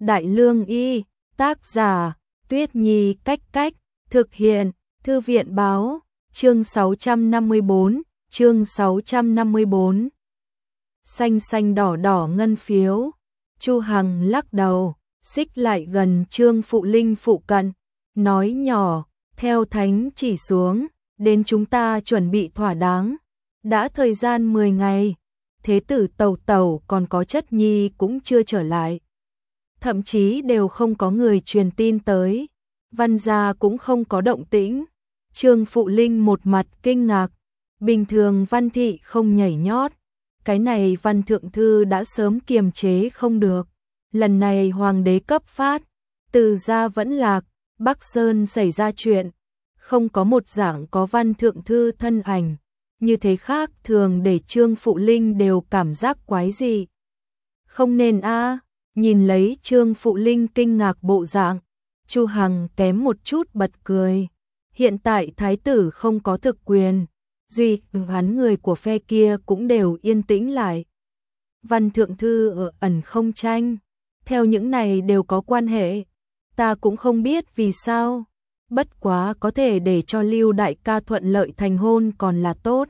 Đại Lương Y, tác giả, Tuyết Nhi Cách Cách, thực hiện, Thư viện Báo, chương 654, chương 654. Xanh xanh đỏ đỏ ngân phiếu, Chu Hằng lắc đầu, xích lại gần Trương Phụ Linh phụ cận, nói nhỏ, theo thánh chỉ xuống, đến chúng ta chuẩn bị thỏa đáng, đã thời gian 10 ngày, thế tử Tẩu Tẩu còn có Chất Nhi cũng chưa trở lại. Thậm chí đều không có người truyền tin tới, Văn gia cũng không có động tĩnh. Trương Phụ Linh một mặt kinh ngạc, bình thường Văn thị không nhảy nhót, cái này Văn thượng thư đã sớm kiềm chế không được. Lần này hoàng đế cấp phát, Từ gia vẫn lạc, Bắc Sơn xảy ra chuyện, không có một dạng có Văn thượng thư thân ảnh, như thế khác thường để Trương Phụ Linh đều cảm giác quái dị. Không nên a. Nhìn lấy Trương Phụ Linh kinh ngạc bộ dạng, Chu Hằng kém một chút bật cười. Hiện tại thái tử không có thực quyền, duy hắn người của phe kia cũng đều yên tĩnh lại. Văn thượng thư ở ẩn không tranh, theo những này đều có quan hệ, ta cũng không biết vì sao, bất quá có thể để cho Lưu đại ca thuận lợi thành hôn còn là tốt.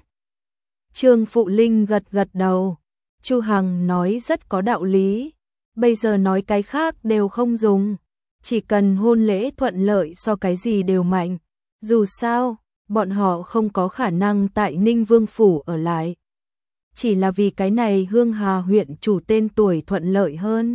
Trương Phụ Linh gật gật đầu, Chu Hằng nói rất có đạo lý, bây giờ nói cái khác đều không dùng, chỉ cần hôn lễ thuận lợi so cái gì đều mạnh. Dù sao, bọn họ không có khả năng tại Ninh Vương Phủ ở lại. Chỉ là vì cái này Hương Hà huyện chủ tên tuổi thuận lợi hơn.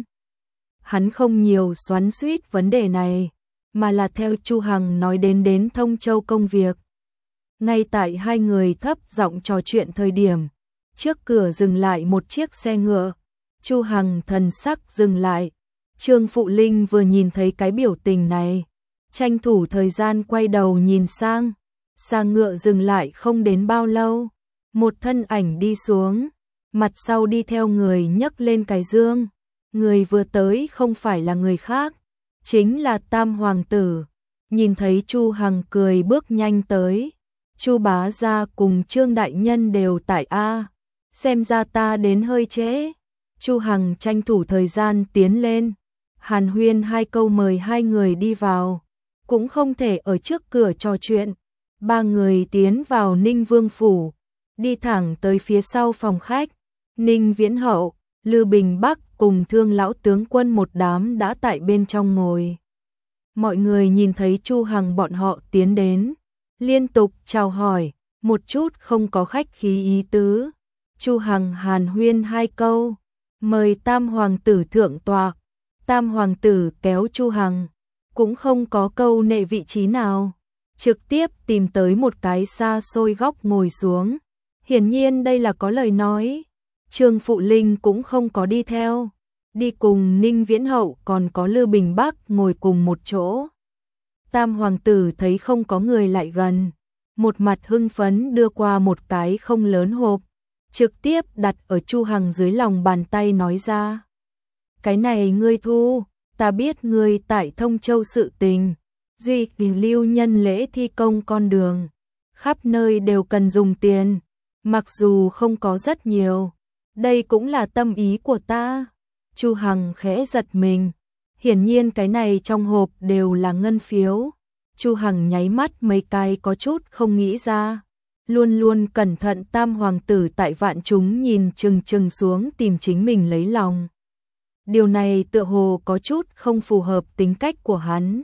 Hắn không nhiều xoắn xuýt vấn đề này, mà là theo Chu Hằng nói đến Thông Châu công việc. Ngay tại hai người thấp giọng trò chuyện thời điểm, trước cửa dừng lại một chiếc xe ngựa. Chu Hằng thần sắc dừng lại, Trương Phụ Linh vừa nhìn thấy cái biểu tình này, tranh thủ thời gian quay đầu nhìn sang, xa ngựa dừng lại không đến bao lâu, một thân ảnh đi xuống, mặt sau đi theo người nhấc lên cái dương, người vừa tới không phải là người khác, chính là Tam hoàng tử. Nhìn thấy Chu Hằng cười bước nhanh tới, Chu bá gia cùng Trương đại nhân đều tại a, xem ra ta đến hơi trễ. Chu Hằng tranh thủ thời gian tiến lên, hàn huyên hai câu mời hai người đi vào, cũng không thể ở trước cửa trò chuyện. Ba người tiến vào Ninh Vương Phủ, đi thẳng tới phía sau phòng khách. Ninh Viễn Hậu, Lư Bình Bắc cùng Thương lão tướng quân một đám đã tại bên trong ngồi. Mọi người nhìn thấy Chu Hằng bọn họ tiến đến, liên tục chào hỏi, một chút không có khách khí ý tứ. Chu Hằng hàn huyên hai câu, mời Tam hoàng tử thượng tọa. Tam hoàng tử kéo Chu Hằng, cũng không có câu nệ vị trí nào, trực tiếp tìm tới một cái xa xôi góc ngồi xuống. Hiển nhiên đây là có lời nói. Trương Phụ Linh cũng không có đi theo, đi cùng Ninh Viễn Hậu còn có Lư Bình Bắc ngồi cùng một chỗ. Tam hoàng tử thấy không có người lại gần, một mặt hưng phấn đưa qua một cái không lớn hộp, trực tiếp đặt ở Chu Hằng dưới lòng bàn tay nói ra. Cái này ngươi thu, ta biết ngươi tại Thông Châu sự tình, duy vì lưu nhân lễ thi công con đường, khắp nơi đều cần dùng tiền, mặc dù không có rất nhiều, đây cũng là tâm ý của ta. Chu Hằng khẽ giật mình, hiển nhiên cái này trong hộp đều là ngân phiếu. Chu Hằng nháy mắt mấy cái có chút không nghĩ ra, luôn luôn cẩn thận Tam hoàng tử tại vạn chúng nhìn chừng chừng xuống tìm chính mình lấy lòng. Điều này tựa hồ có chút không phù hợp tính cách của hắn.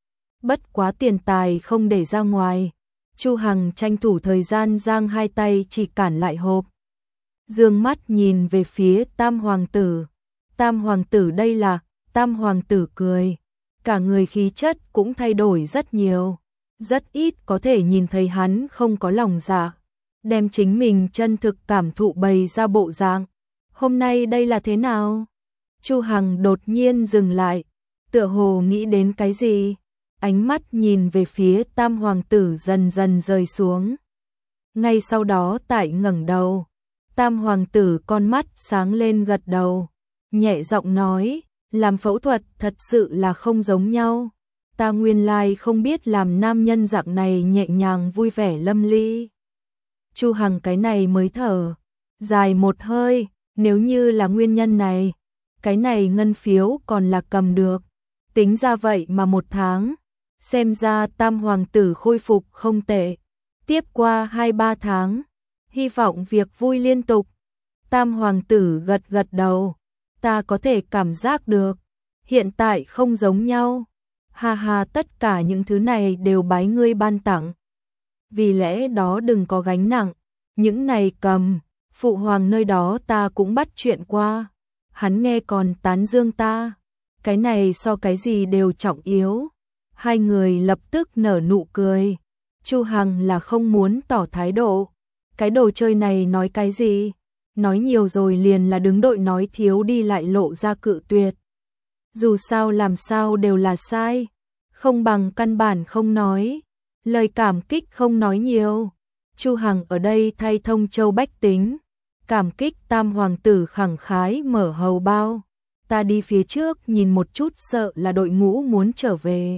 Bất quá tiền tài không để ra ngoài, Chu Hằng tranh thủ thời gian giang hai tay chỉ cản lại hộp. Dương mắt nhìn về phía Tam hoàng tử. Tam hoàng tử đây là, Tam hoàng tử cười, cả người khí chất cũng thay đổi rất nhiều, rất ít có thể nhìn thấy hắn không có lòng dạ, đem chính mình chân thực cảm thụ bày ra bộ dạng. Hôm nay đây là thế nào? Chu Hằng đột nhiên dừng lại, tựa hồ nghĩ đến cái gì, ánh mắt nhìn về phía Tam hoàng tử dần dần rơi xuống. Ngay sau đó tại ngẩng đầu, Tam hoàng tử con mắt sáng lên gật đầu, nhẹ giọng nói, làm phẫu thuật thật sự là không giống nhau. Ta nguyên lai không biết làm nam nhân dạng này nhẹ nhàng vui vẻ lâm ly. Chu Hằng cái này mới thở dài một hơi, nếu như là nguyên nhân này, cái này ngân phiếu còn là cầm được. Tính ra vậy mà 1 tháng, xem ra Tam hoàng tử khôi phục không tệ. Tiếp qua 2-3 tháng, hy vọng việc vui liên tục. Tam hoàng tử gật gật đầu, ta có thể cảm giác được, hiện tại không giống nhau. Ha ha, tất cả những thứ này đều bái ngươi ban tặng. Vì lẽ đó đừng có gánh nặng, những này cầm, phụ hoàng nơi đó ta cũng bắt chuyện qua. Hắn nghe còn tán dương ta, cái này so cái gì đều trọng yếu. Hai người lập tức nở nụ cười. Chu Hằng là không muốn tỏ thái độ. Cái đồ chơi này nói cái gì? Nói nhiều rồi liền là đứng đội, nói thiếu đi lại lộ ra cự tuyệt. Dù sao làm sao đều là sai, không bằng căn bản không nói. Lời cảm kích không nói nhiều. Chu Hằng ở đây thay Thông Châu bách tính, cảm kích Tam hoàng tử khẳng khái mở hầu bao. Ta đi phía trước nhìn một chút, sợ là đội ngũ muốn trở về.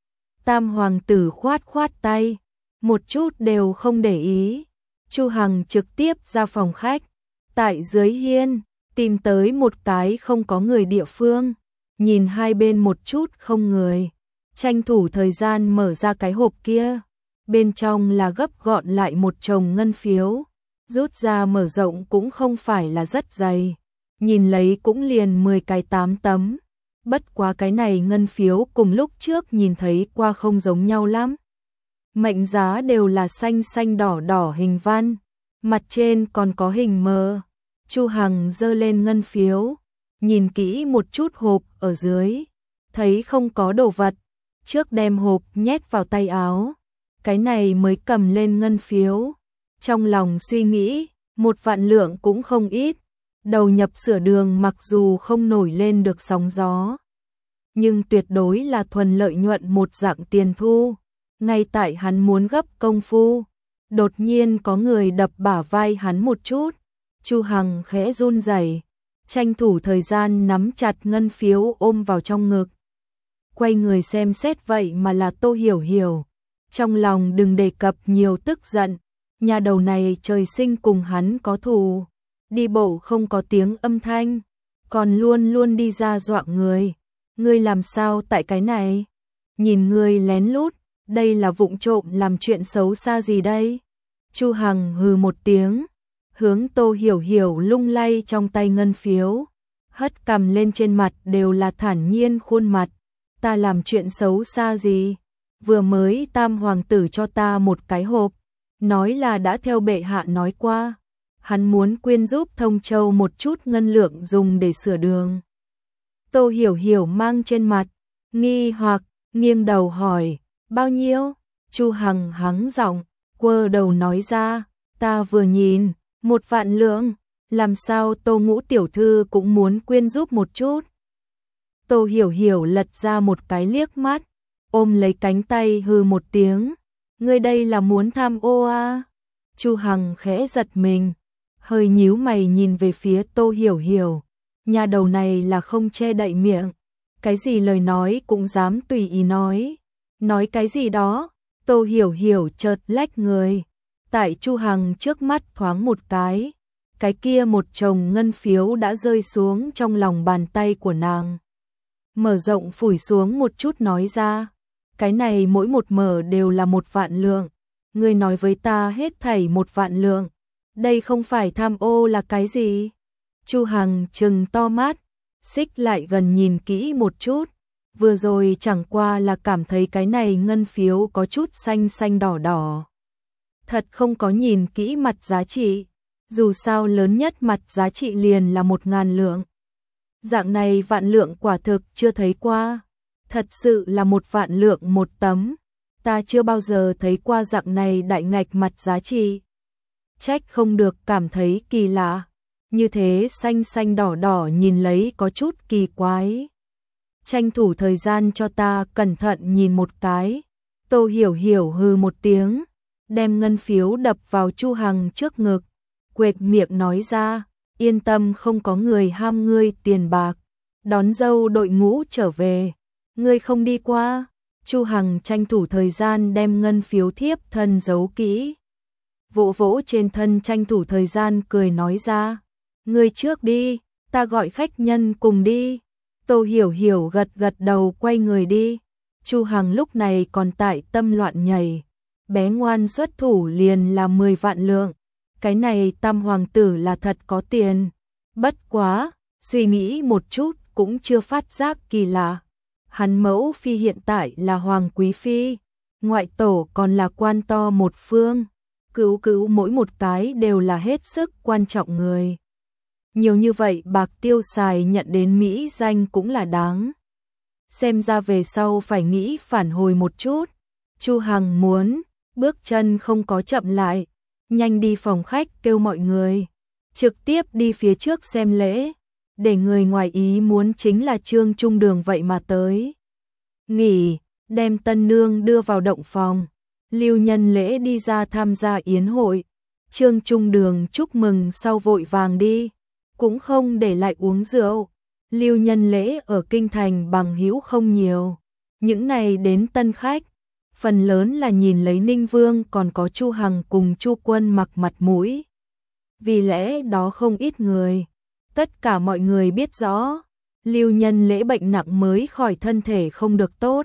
Tam hoàng tử khoát khoát tay, một chút đều không để ý. Chu Hằng trực tiếp ra phòng khách, tại dưới hiên tìm tới một cái không có người địa phương, nhìn hai bên một chút không người, tranh thủ thời gian mở ra cái hộp kia. Bên trong là gấp gọn lại một chồng ngân phiếu, rút ra mở rộng cũng không phải là rất dày, nhìn lấy cũng liền 10 cái 8 tấm. Bất quá cái này ngân phiếu cùng lúc trước nhìn thấy qua không giống nhau lắm. Mệnh giá đều là xanh xanh đỏ đỏ hình văn, mặt trên còn có hình mờ. Chu Hằng giơ lên ngân phiếu, nhìn kỹ một chút hộp ở dưới, thấy không có đồ vật, trước đem hộp nhét vào tay áo, cái này mới cầm lên ngân phiếu. Trong lòng suy nghĩ, 1 vạn lượng cũng không ít, đầu nhập sửa đường mặc dù không nổi lên được sóng gió, nhưng tuyệt đối là thuần lợi nhuận một dạng tiền thu. Ngay tại hắn muốn gấp công phu, đột nhiên có người đập bả vai hắn một chút. Chu Hằng khẽ run rẩy, tranh thủ thời gian nắm chặt ngân phiếu ôm vào trong ngực. Quay người xem xét vậy mà là Tô Hiểu Hiểu. Trong lòng đừng đề cập nhiều tức giận, nhà đầu này trời sinh cùng hắn có thù, đi bộ không có tiếng âm thanh, còn luôn luôn đi ra dọa người. Ngươi làm sao tại cái này? Nhìn ngươi lén lút, đây là vụng trộm làm chuyện xấu xa gì đây? Chu Hằng hừ một tiếng, hướng Tô Hiểu Hiểu lung lay trong tay ngân phiếu, hất cằm lên, trên mặt đều là thản nhiên khuôn mặt. Ta làm chuyện xấu xa gì? Vừa mới Tam hoàng tử cho ta một cái hộp, nói là đã theo bệ hạ nói qua, hắn muốn quyên giúp Thông Châu một chút ngân lượng dùng để sửa đường. Tô Hiểu Hiểu mang trên mặt nghi hoặc, nghiêng đầu hỏi, bao nhiêu? Chu Hằng hắng giọng, quơ đầu nói ra, ta vừa nhìn, 1 vạn lượng, làm sao Tô Ngũ tiểu thư cũng muốn quyên giúp một chút. Tô Hiểu Hiểu lật ra một cái liếc mắt, ôm lấy cánh tay hừ một tiếng, ngươi đây là muốn tham ô à? Chu Hằng khẽ giật mình, hơi nhíu mày nhìn về phía Tô Hiểu Hiểu, nhà đầu này là không che đậy miệng, cái gì lời nói cũng dám tùy ý nói cái gì đó. Tô Hiểu Hiểu chợt lách người, tại Chu Hằng trước mắt thoáng một cái kia một chồng ngân phiếu đã rơi xuống trong lòng bàn tay của nàng. Mở rộng phủi xuống một chút nói ra, cái này mỗi một mở đều là 1 vạn lượng, ngươi nói với ta hết thảy 1 vạn lượng, đây không phải tham ô là cái gì? Chu Hằng trừng to mắt, xích lại gần nhìn kỹ một chút, vừa rồi chẳng qua là cảm thấy cái này ngân phiếu có chút xanh xanh đỏ đỏ. Thật không có nhìn kỹ mặt giá trị, dù sao lớn nhất mặt giá trị liền là 1000 lượng. Dạng này vạn lượng quả thực chưa thấy qua, thật sự là 1 vạn lượng một tấm, ta chưa bao giờ thấy qua dạng này đại ngạch mặt giá trị. Trách không được cảm thấy kỳ lạ, như thế xanh xanh đỏ đỏ nhìn lấy có chút kỳ quái. Tranh thủ thời gian cho ta cẩn thận nhìn một cái. Tô Hiểu Hiểu hừ một tiếng, đem ngân phiếu đập vào Chu Hằng trước ngực, quệt miệng nói ra, yên tâm, không có người ham ngươi tiền bạc, đón dâu đội ngũ trở về, ngươi không đi qua. Chu Hằng tranh thủ thời gian đem ngân phiếu thiếp thân giấu kỹ, vỗ vỗ trên thân, tranh thủ thời gian cười nói ra, ngươi trước đi, ta gọi khách nhân cùng đi. Tô Hiểu Hiểu gật gật đầu quay người đi. Chu Hằng lúc này còn tại tâm loạn nhảy. Bé ngoan xuất thủ liền là 10 vạn lượng. Cái này Tam hoàng tử là thật có tiền. Bất quá, suy nghĩ một chút cũng chưa phát giác kỳ lạ. Hắn mẫu phi hiện tại là hoàng quý phi, ngoại tổ còn là quan to một phương. Cứu mỗi một cái đều là hết sức quan trọng người. Nhiều như vậy bạc tiêu xài nhận đến mỹ danh cũng là đáng. Xem ra về sau phải nghĩ phản hồi một chút. Chu Hằng muốn, bước chân không có chậm lại, nhanh đi phòng khách kêu mọi người, trực tiếp đi phía trước xem lễ, để người ngoài ý muốn chính là Trương Trung Đường vậy mà tới. Nghỉ, đem tân nương đưa vào động phòng, Lưu Nhân Lễ đi ra tham gia yến hội, Trương Trung Đường chúc mừng sau vội vàng đi, cũng không để lại uống rượu. Lưu Nhân Lễ ở kinh thành bằng hữu không nhiều, những này đến tân khách, phần lớn là nhìn lấy Ninh Vương còn có Chu Hằng cùng Chu Quân Mặc mặt mũi. Vì lẽ đó không ít người, tất cả mọi người biết rõ, Lưu Nhân Lễ bệnh nặng mới khỏi thân thể không được tốt.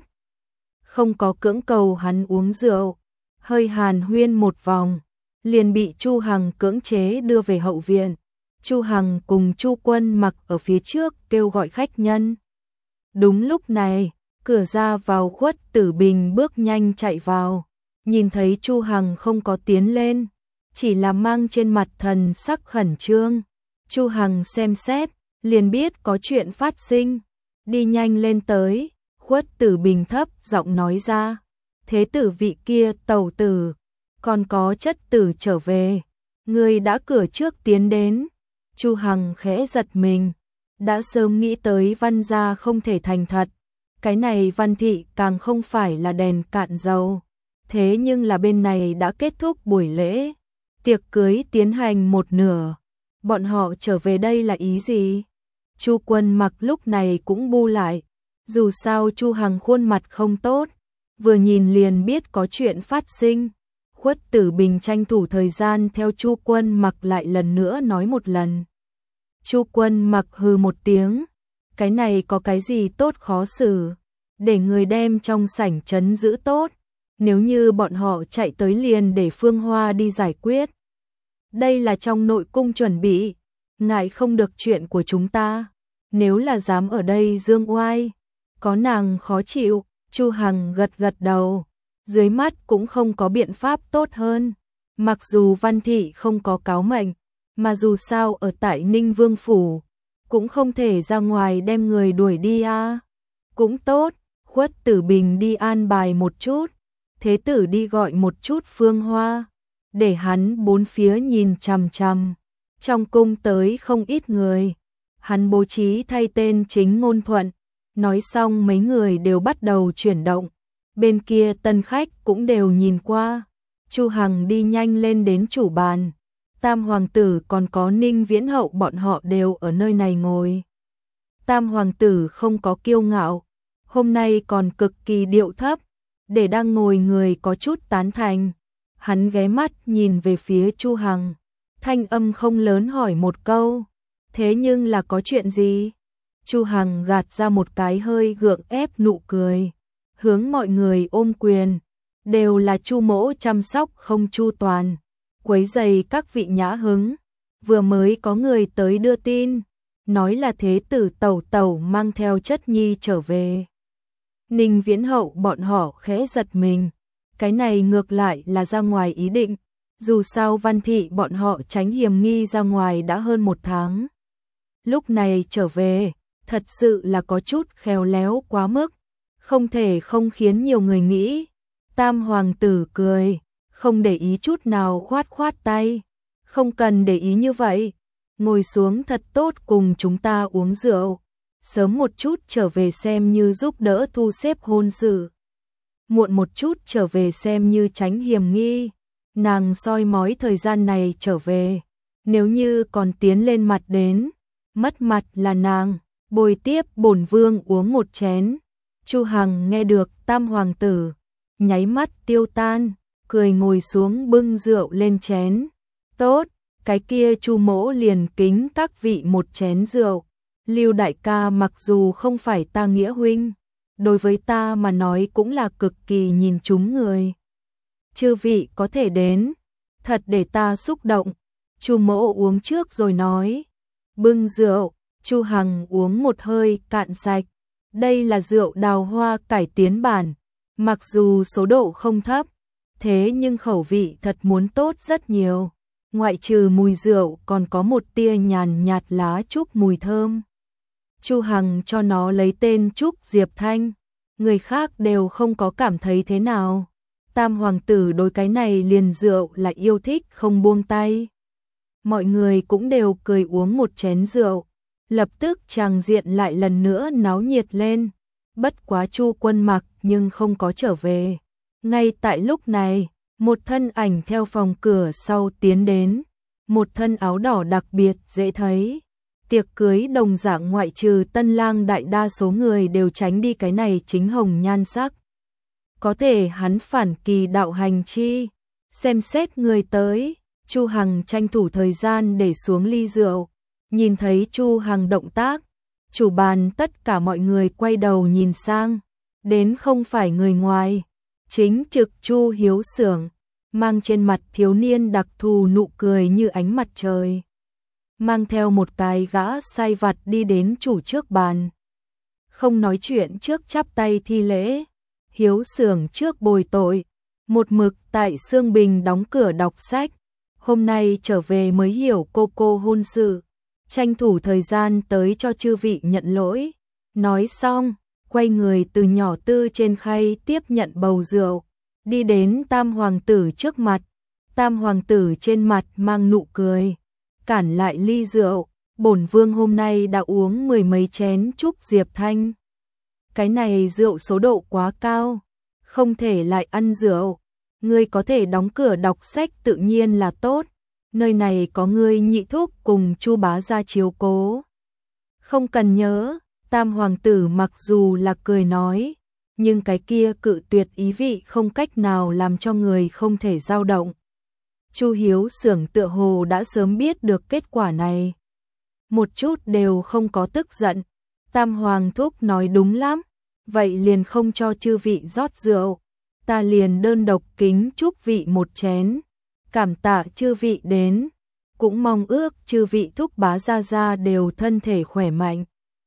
Không có cưỡng cầu hắn uống rượu, hơi hàn huyên một vòng, liền bị Chu Hằng cưỡng chế đưa về hậu viện. Chu Hằng cùng Chu Quân Mặc ở phía trước kêu gọi khách nhân. Đúng lúc này, cửa ra vào Khuất Tử Bình bước nhanh chạy vào, nhìn thấy Chu Hằng không có tiến lên, chỉ là mang trên mặt thần sắc khẩn trương. Chu Hằng xem xét, liền biết có chuyện phát sinh, đi nhanh lên tới. Khuất Tử Bình thấp giọng nói ra, thế tử vị kia tẩu tử, còn có chất tử trở về, người đã cửa trước tiến đến. Chu Hằng khẽ giật mình, đã sớm nghĩ tới Văn gia không thể thành thật, cái này Văn thị càng không phải là đèn cạn dầu. Thế nhưng là bên này đã kết thúc buổi lễ, tiệc cưới tiến hành một nửa, bọn họ trở về đây là ý gì? Chu Quân Mặc lúc này cũng bu lại, dù sao Chu Hằng khuôn mặt không tốt, vừa nhìn liền biết có chuyện phát sinh. Khuất Tử Bình tranh thủ thời gian theo Chu Quân Mặc lại lần nữa nói một lần. Chu Quân Mặc hừ một tiếng, cái này có cái gì tốt khó xử, để người đem trong sảnh trấn giữ tốt, nếu như bọn họ chạy tới liền để Phương Hoa đi giải quyết. Đây là trong nội cung chuẩn bị, ngại không được chuyện của chúng ta, nếu là dám ở đây dương oai, có nàng khó chịu. Chu Hằng gật gật đầu, dưới mắt cũng không có biện pháp tốt hơn. Mặc dù Văn thị không có cáo mệnh, mà dù sao ở tại Ninh Vương phủ, cũng không thể ra ngoài đem người đuổi đi à. Cũng tốt, Khuất Tử Bình đi an bài một chút, thế tử đi gọi một chút Phương Hoa, để hắn bốn phía nhìn chằm chằm. Trong cung tới không ít người, hắn bố trí thay tên chính ngôn thuận. Nói xong mấy người đều bắt đầu chuyển động, bên kia tân khách cũng đều nhìn qua. Chu Hằng đi nhanh lên đến chủ bàn, Tam hoàng tử còn có Ninh Viễn Hậu bọn họ đều ở nơi này ngồi. Tam hoàng tử không có kiêu ngạo, hôm nay còn cực kỳ điệu thấp, để đang ngồi người có chút tán thành. Hắn ghé mắt nhìn về phía Chu Hằng, thanh âm không lớn hỏi một câu, thế nhưng là có chuyện gì? Chu Hằng gạt ra một cái hơi gượng ép nụ cười, hướng mọi người ôm quyền, đều là Chu mỗ chăm sóc không chu toàn, quấy rầy các vị nhã hứng. Vừa mới có người tới đưa tin, nói là thế tử tẩu tẩu mang theo chất nhi trở về. Ninh Viễn Hậu bọn họ khẽ giật mình, cái này ngược lại là ra ngoài ý định, dù sao Văn thị bọn họ tránh hiểm nghi ra ngoài đã hơn một tháng. Lúc này trở về, thật sự là có chút khéo léo quá mức, không thể không khiến nhiều người nghĩ. Tam hoàng tử cười, không để ý chút nào khoát khoát tay, không cần để ý như vậy, ngồi xuống thật tốt cùng chúng ta uống rượu, sớm một chút trở về xem như giúp đỡ thu xếp hôn sự, muộn một chút trở về xem như tránh hiểm nghi. Nàng soi mói thời gian này trở về, nếu như còn tiến lên mặt đến, mất mặt là nàng. Bồi tiếp bổn vương uống một chén. Chu Hằng nghe được Tam hoàng tử, nháy mắt tiêu tan, cười ngồi xuống bưng rượu lên chén. Tốt, cái kia Chu mỗ liền kính các vị một chén rượu. Lưu đại ca mặc dù không phải ta nghĩa huynh, đối với ta mà nói cũng là cực kỳ nhìn trúng người. Chư vị có thể đến, thật để ta xúc động. Chu mỗ uống trước rồi nói. Bưng rượu, Chu Hằng uống một hơi cạn sạch. Đây là rượu đào hoa cải tiến bản, mặc dù số độ không thấp, thế nhưng khẩu vị thật muốn tốt rất nhiều. Ngoại trừ mùi rượu còn có một tia nhàn nhạt lá trúc mùi thơm. Chu Hằng cho nó lấy tên Trúc Diệp Thanh, người khác đều không có cảm thấy thế nào. Tam hoàng tử đối cái này liền rượu là yêu thích không buông tay. Mọi người cũng đều cười uống một chén rượu, lập tức tràng diện lại lần nữa náo nhiệt lên. Bất quá Chu Quân Mặc nhưng không có trở về. Ngay tại lúc này, một thân ảnh theo phòng cửa sau tiến đến, một thân áo đỏ đặc biệt dễ thấy. Tiệc cưới đồng dạng ngoại trừ tân lang đại đa số người đều tránh đi cái này chính hồng nhan sắc. Có thể hắn phản kỳ đạo hành chi, xem xét người tới, Chu Hằng tranh thủ thời gian để xuống ly rượu, nhìn thấy Chu Hằng động tác, chủ bàn tất cả mọi người quay đầu nhìn sang, đến không phải người ngoài, chính trực Chu Hiếu Xưởng, mang trên mặt thiếu niên đặc thù nụ cười như ánh mặt trời. Mang theo một cái gã sai vặt đi đến chủ trước bàn. Không nói chuyện trước chắp tay thi lễ, Hiếu Xưởng trước bồi tội, một mực tại Sương Bình đóng cửa đọc sách. Hôm nay trở về mới hiểu cô hôn sự, tranh thủ thời gian tới cho chư vị nhận lỗi. Nói xong, quay người từ nhỏ tư trên khay tiếp nhận bầu rượu, đi đến Tam hoàng tử trước mặt. Tam hoàng tử trên mặt mang nụ cười, cản lại ly rượu, bổn vương hôm nay đã uống mười mấy chén Trúc Diệp Thanh. Cái này rượu số độ quá cao, không thể lại ăn rượu. Ngươi có thể đóng cửa đọc sách tự nhiên là tốt, nơi này có ngươi nhị thúc cùng Chu bá gia chiếu cố. Không cần nhớ, Tam hoàng tử mặc dù là cười nói, nhưng cái kia cự tuyệt ý vị không cách nào làm cho người không thể dao động. Chu Hiếu Xưởng tựa hồ đã sớm biết được kết quả này, một chút đều không có tức giận. Tam hoàng thúc nói đúng lắm, vậy liền không cho chư vị rót rượu, ta liền đơn độc kính chúc vị một chén, cảm tạ chư vị đến, cũng mong ước chư vị thúc bá gia đều thân thể khỏe mạnh.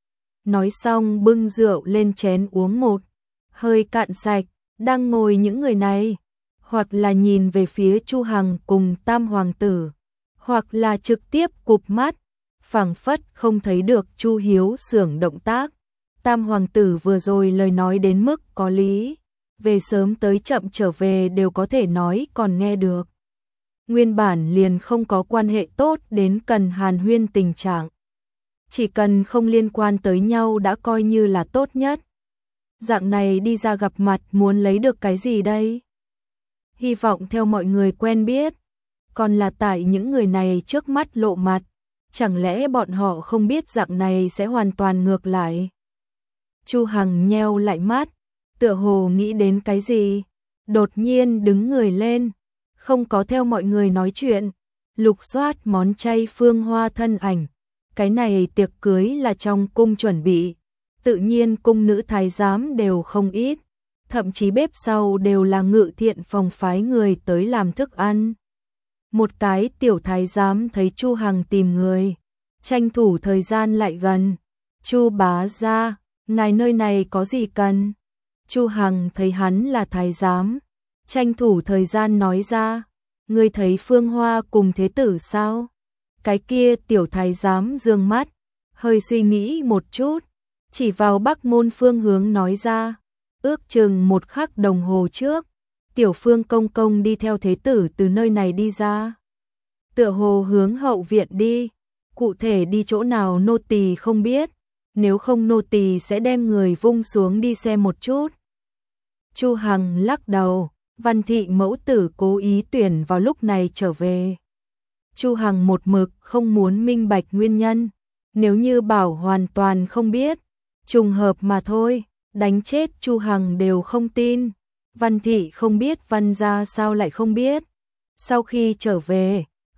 Nói xong bưng rượu lên chén uống một hơi cạn sạch. Đang ngồi những người này, hoặc là nhìn về phía Chu Hằng cùng Tam hoàng tử, hoặc là trực tiếp cụp mắt, phảng phất không thấy được Chu Hiếu Xưởng động tác. Tam hoàng tử vừa rồi lời nói đến mức có lý, về sớm tới chậm trở về đều có thể nói còn nghe được. Nguyên bản liền không có quan hệ tốt đến cần hàn huyên tình trạng. Chỉ cần không liên quan tới nhau đã coi như là tốt nhất. Dạng này đi ra gặp mặt muốn lấy được cái gì đây? Hy vọng theo mọi người quen biết, còn là tại những người này trước mắt lộ mặt, chẳng lẽ bọn họ không biết dạng này sẽ hoàn toàn ngược lại? Chu Hằng nheo lại mắt, tựa hồ nghĩ đến cái gì, đột nhiên đứng người lên, không có theo mọi người nói chuyện, lục soát món chay phương hoa thân ảnh. Cái này tiệc cưới là trong cung chuẩn bị, tự nhiên cung nữ thái giám đều không ít, thậm chí bếp sau đều là Ngự Thiện phòng phái người tới làm thức ăn. Một cái tiểu thái giám thấy Chu Hằng tìm người, tranh thủ thời gian lại gần. Chu bá gia, ngài nơi này có gì cần? Chu Hằng thấy hắn là thái giám, tranh thủ thời gian nói ra, ngươi thấy Phương Hoa cùng thế tử sao? Cái kia tiểu thái giám dương mắt, hơi suy nghĩ một chút, chỉ vào Bắc môn phương hướng nói ra, ước chừng một khắc đồng hồ trước, tiểu Phương công công đi theo thế tử từ nơi này đi ra. Tựa hồ hướng hậu viện đi, cụ thể đi chỗ nào nô tỳ không biết, nếu không nô tỳ sẽ đem người vung xuống đi xem một chút. Chu Hằng lắc đầu, Văn thị mẫu tử cố ý tuyển vào lúc này trở về. Chu Hằng một mực không muốn minh bạch nguyên nhân, nếu như bảo hoàn toàn không biết, trùng hợp mà thôi, đánh chết Chu Hằng đều không tin. Văn thị không biết Văn gia sao lại không biết. Sau khi trở về,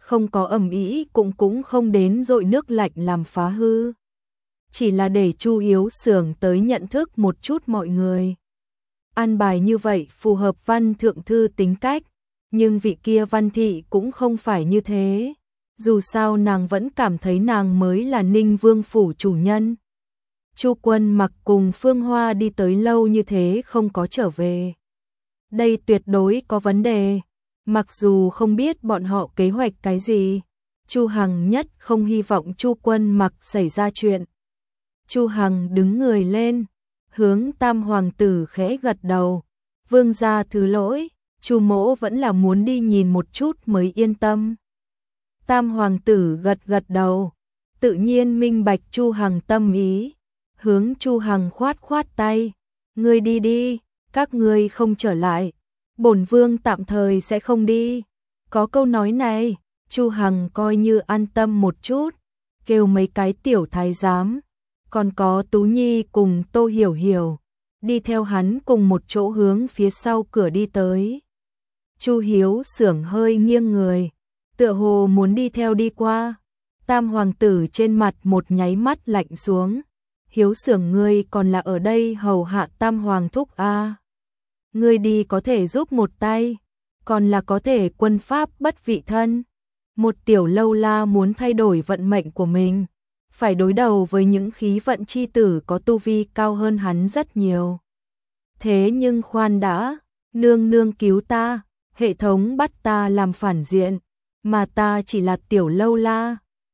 không có ầm ĩ, cũng không đến dội nước lạnh làm phá hư. Chỉ là để Chu Hiếu Xưởng tới nhận thức một chút mọi người. An bài như vậy phù hợp Văn thượng thư tính cách, nhưng vị kia Văn thị cũng không phải như thế. Dù sao nàng vẫn cảm thấy nàng mới là Ninh Vương phủ chủ nhân. Chu Quân Mặc cùng Phương Hoa đi tới lâu như thế không có trở về. Đây tuyệt đối có vấn đề. Mặc dù không biết bọn họ kế hoạch cái gì, Chu Hằng nhất không hy vọng Chu Quân Mặc xảy ra chuyện. Chu Hằng đứng người lên, hướng Tam hoàng tử khẽ gật đầu. Vương gia thứ lỗi, Chu mỗ vẫn là muốn đi nhìn một chút mới yên tâm. Tam hoàng tử gật gật đầu, tự nhiên minh bạch Chu Hằng tâm ý, hướng Chu Hằng khoát khoát tay, ngươi đi đi, các ngươi không trở lại, bổn vương tạm thời sẽ không đi. Có câu nói này, Chu Hằng coi như an tâm một chút, kêu mấy cái tiểu thái giám, còn có Tú Nhi cùng Tô Hiểu Hiểu, đi theo hắn cùng một chỗ hướng phía sau cửa đi tới. Chu Hiếu Xưởng hơi nghiêng người, tựa hồ muốn đi theo đi qua. Tam hoàng tử trên mặt một nháy mắt lạnh xuống. Hiếu Xưởng ngươi còn là ở đây hầu hạ Tam hoàng thúc a? Ngươi đi có thể giúp một tay, còn là có thể quân pháp bất vị thân. Một tiểu lâu la muốn thay đổi vận mệnh của mình, phải đối đầu với những khí vận chi tử có tu vi cao hơn hắn rất nhiều. Thế nhưng khoan đã, nương nương cứu ta, hệ thống bắt ta làm phản diện, mà ta chỉ là tiểu lâu la,